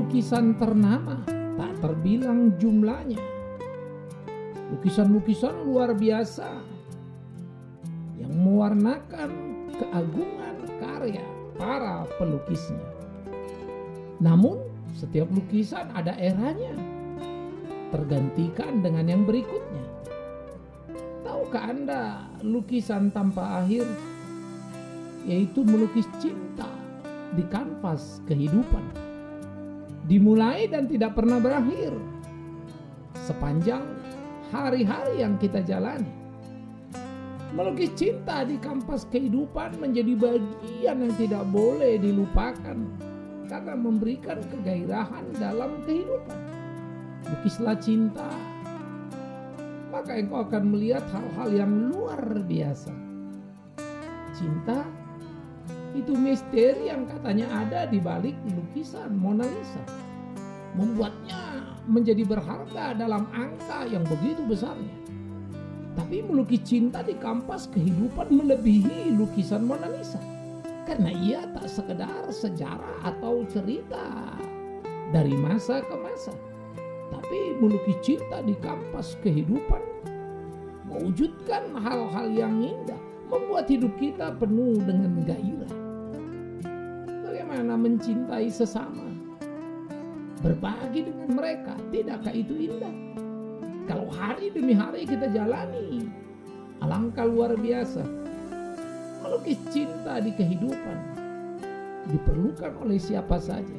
lukisan ternama tak terbilang jumlahnya. Lukisan-lukisan luar biasa yang mewarnakan keagungan karya para pelukisnya. Namun setiap lukisan ada eranya, tergantikan dengan yang berikutnya. Tahukah Anda lukisan tanpa akhir, yaitu melukis cinta di kanvas kehidupan, dimulai dan tidak pernah berakhir sepanjang hari-hari yang kita jalani. Melukis cinta di kanvas kehidupan menjadi bagian yang tidak boleh dilupakan karena memberikan kegairahan dalam kehidupan. Lukislah cinta, maka engkau akan melihat hal-hal yang luar biasa. Cinta itu misteri yang katanya ada di balik lukisan Mona Lisa, membuatnya menjadi berharga dalam angka yang begitu besarnya. Tapi melukis cinta di kanvas kehidupan melebihi lukisan Mona Lisa, karena ia tak sekedar sejarah atau cerita dari masa ke masa, tapi melukis cinta di kanvas kehidupan mewujudkan hal-hal yang indah, membuat hidup kita penuh dengan gairah. Bagaimana mencintai sesama, berbagi dengan mereka, tidakkah itu indah? Kalau hari demi hari kita jalani, alangkah luar biasa. Melukis cinta di kehidupan diperlukan oleh siapa saja.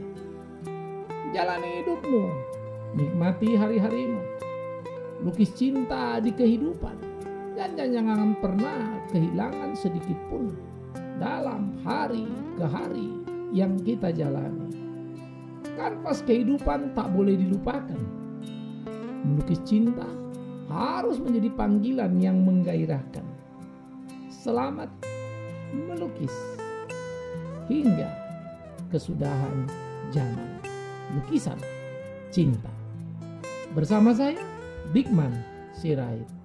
Jalani hidupmu, nikmati hari-harimu, lukis cinta di kehidupan, dan jangan pernah kehilangan sedikit pun dalam hari ke hari yang kita jalani. Kanvas kehidupan tak boleh dilupakan. Melukis cinta harus menjadi panggilan yang menggairahkan. Selamat melukis hingga kesudahan zaman. Lukisan cinta. Bersama saya, Bigman Sirait.